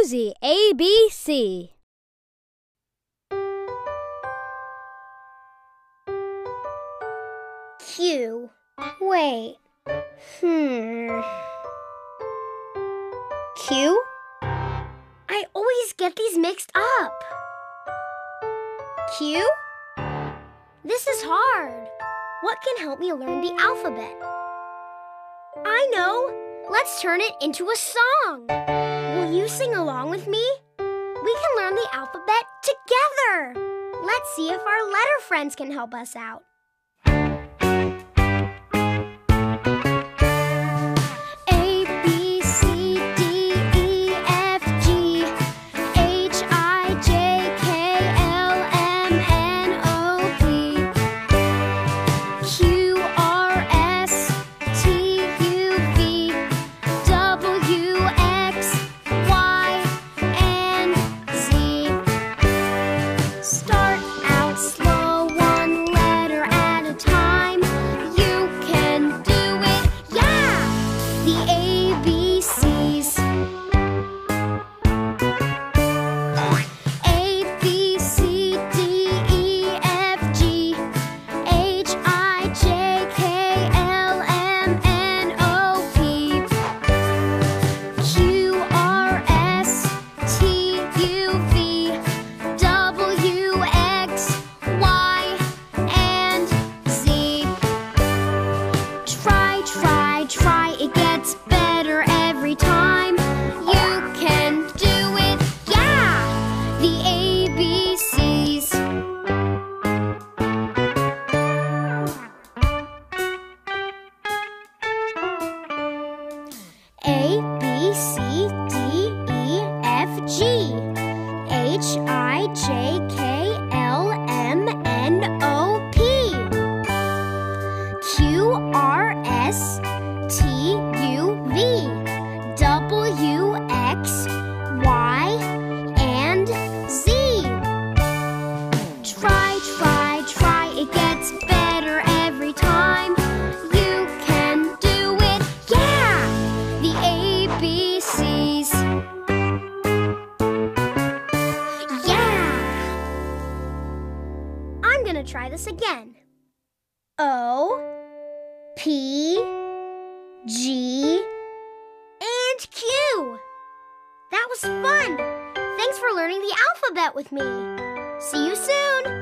Susie, ABC. Q. Wait. Q? I always get these mixed up. Q? This is hard. What can help me learn the alphabet? I know. Let's turn it into a song. Will you sing along with me? We can learn the alphabet together. Let's see if our letter friends can help us out. Try, it gets better every time. You can do it, yeah! The ABCs. A, B, C, D, E, F, G, H, I, J, K, L, M, N, O, P, Q, R, S, T, U, V, W, X, Y, and Z. Try, it gets better every time. You can do it, yeah! The ABCs. Yeah! I'm gonna try this again. O, P, G, and Q. That was fun. Thanks for learning the alphabet with me. See you soon.